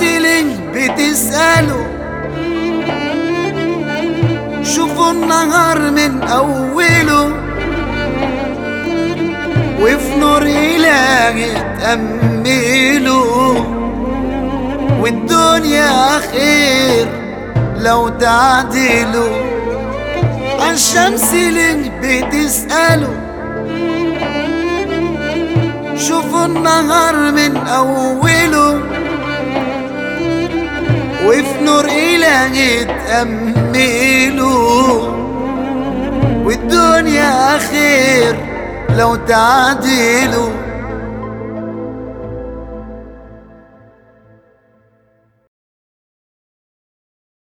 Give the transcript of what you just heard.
ليه بتسألوا؟ شوفوا النهار من أوله وفي نور إلهي تأملوا، والدنيا خير لو تعدلوا. عالشمس ليه بتسألوا؟ شوفوا النهار من أوله وفي نور إلهي تأملوا، والدنيا خير لو تعدلوا.